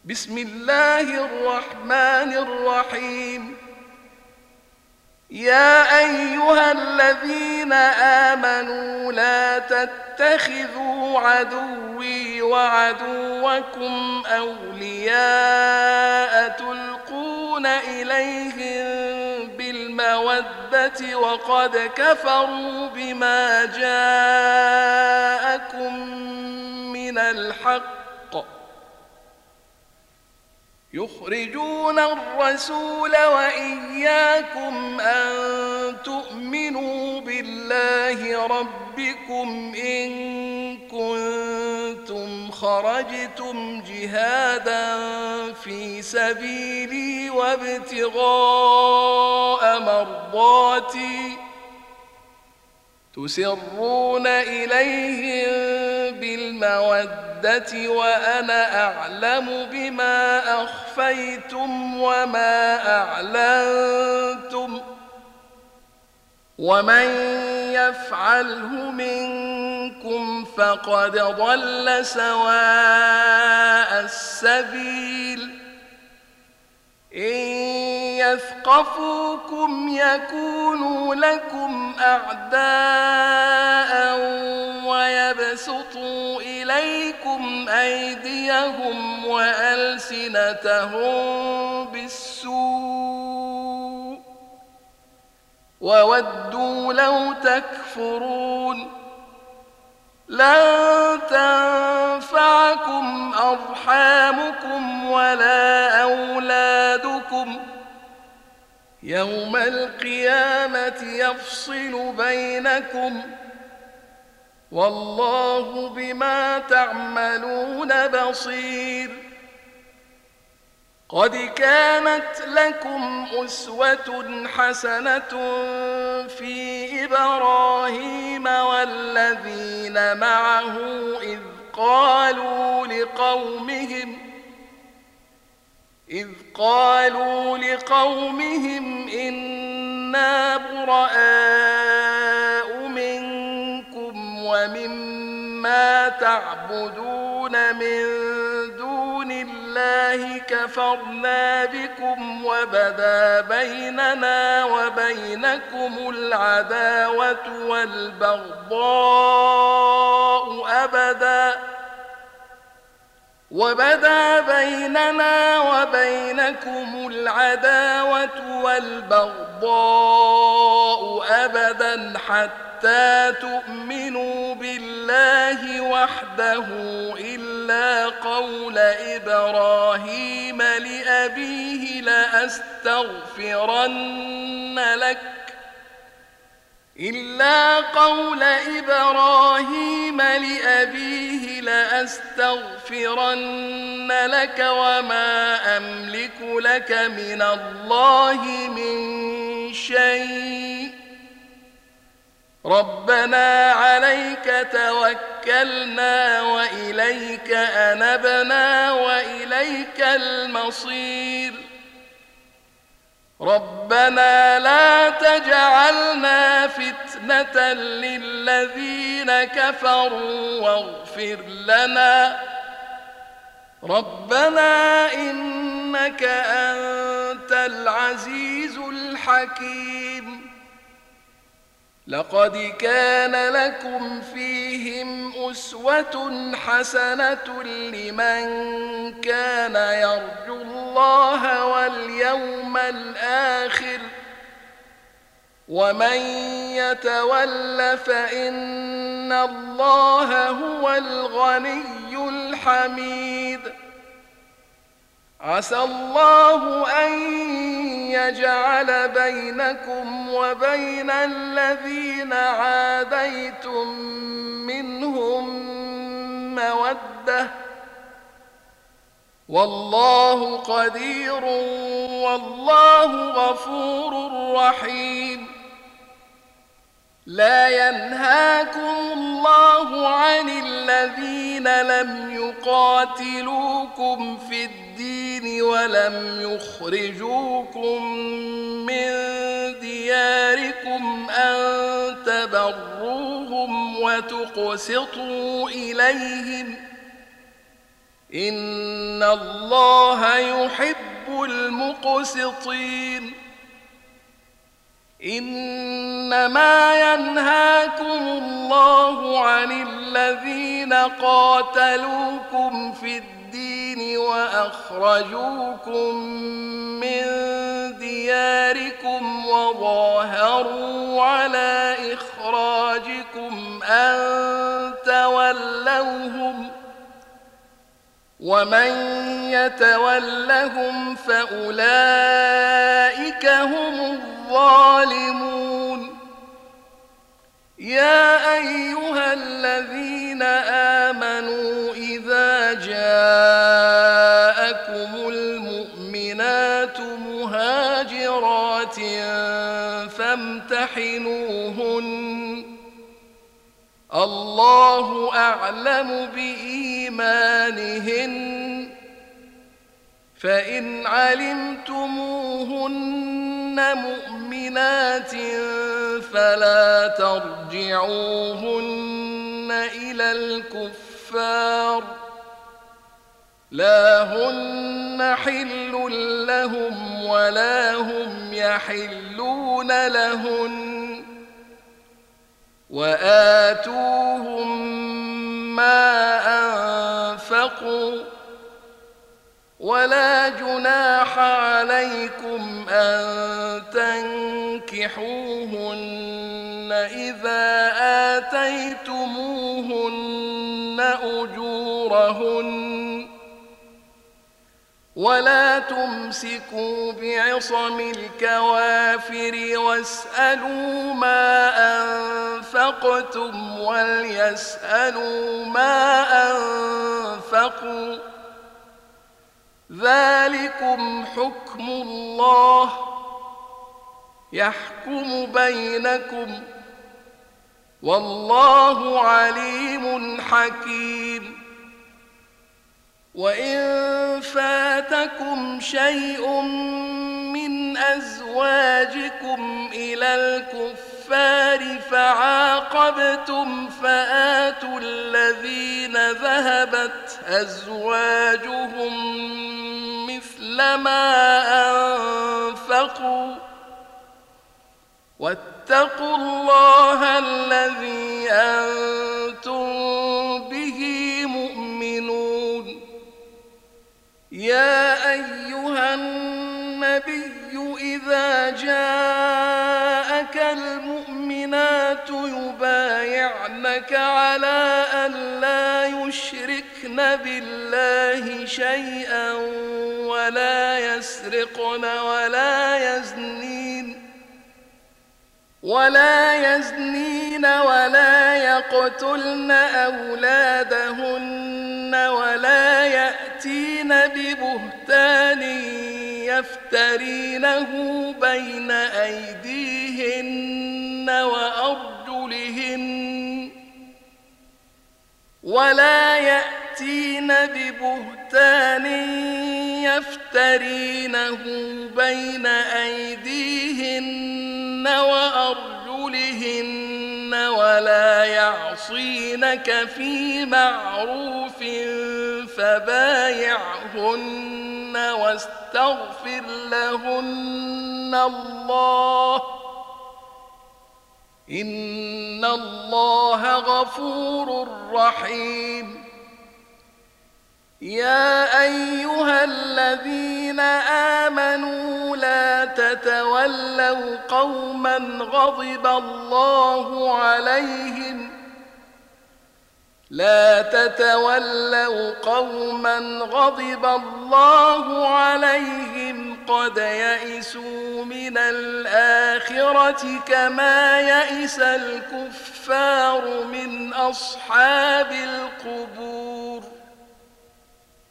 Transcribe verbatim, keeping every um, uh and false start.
بسم الله الرحمن الرحيم. يا أيها الذين آمنوا لا تتخذوا عدوي وعدوكم أولياء تلقون إليهم بالمودة وقد كفروا بما جاءكم من الحق يخرجون الرسول وإياكم أن تؤمنوا بالله ربكم إن كنتم خرجتم جهادا في سبيلي وابتغاء مرضاتي تسرون إليهم بالمودة وأنا أعلم بما أخفيتم وما أعلنتم ومن يفعله منكم فقد ضل سواء السبيل. إن يثقفوكم يكونوا لكم أعداء ويبسطوا إليكم أيديهم وألسنتهم بالسوء وودوا لو تكفرون. لن تنفعكم أرحامكم ولا أولادكم يوم القيامة يفصل بينكم والله بما تعملون بصير. قد كانت لكم أسوة حسنة في إبراهيم والذين معه إذ قالوا لقومهم إذ قالوا لقومهم إنا براء منكم ومما تعبدون من دون الله كفرنا بكم وبدا بيننا وبينكم العداوة والبغضاء أبدا وبدا بيننا وبينكم العداوة والبغضاء أبدا حتى تؤمنوا بالله وحده إلا قول إبراهيم لأبيه لأستغفرن لك إلا قول إبراهيم لأبيه لأستغفرن لك وما أملك لك من الله من شيء ربنا عليك توكلنا وإليك أنبنا وإليك المصير. ربنا لا تجعلنا فتنة للذين كفروا واغفر لنا ربنا إنك أنت العزيز الحكيم. لقد كان لكم فيهم أسوة حسنة لمن كان يرجو الله واليوم الآخر ومن يتول فإن الله هو الغني الحميد. عسى الله أن يجعل بينكم وبين الذين عاديتم منهم مودة والله قدير والله غفور رحيم. لا ينهاكم الله عن الذين لم يقاتلوكم في الدين ولم يخرجوكم من دياركم أن تبروهم وتقسطوا إليهم إن الله يحب المقسطين. إنما ينهاكم الله عن الذين قاتلوكم في الدين وأخرجوكم من دياركم وظاهروا على إخراجكم أن تولوهم ومن يتولهم فأولئك هم الظالمون. يا أيها الذين آمنوا إذا جاءكم المؤمنات مهاجرات فامتحنوهن الله أعلم بإيمانهن فإن علمتموهن مؤمنات فلا ترجعوهن إلى الكفار لا هن حل لهم ولا هم يحلون لهن وآتوهم ما أنفقوا ولا جناح عليكم أن تنكحوهن إذا آتيتموهن أجورهن ولا تمسكوا بعصم الكوافر واسألوا ما أنفقتم وليسألوا ما أنفقوا ذلكم حكم الله يحكم بينكم والله عليم حكيم. وإن فاتكم شيء من أزواجكم إلى الكفار فعاقبتم فآتوا الذين ذهبت أزواجهم مثل ما أنفقوا واتقوا الله الذي أنتم به مؤمنون. يا أيها النبي إذا جاءك المؤمنات يبايعنك على أن لا يشركن بالله شيئا ولا يسرقن ولا يزنين ولا يزنين ولا يقتلن أولادهن ولا يأتين ببهتان يفترينه بين أيديهن وأرجلهن ولا يأتين ببهتان يفترينه بين أيديهن وأرجلهن ولا يعصينك في معروف فبايعهن واستغفر لهن الله إن الله غفور رحيم. يا أيها الذين آمنوا لا تتولوا قوما غضب الله عليهم لا تتولوا قوما غضب الله عليهم قد يئسوا من الآخرة كما يئس الكفار من أصحاب القبور.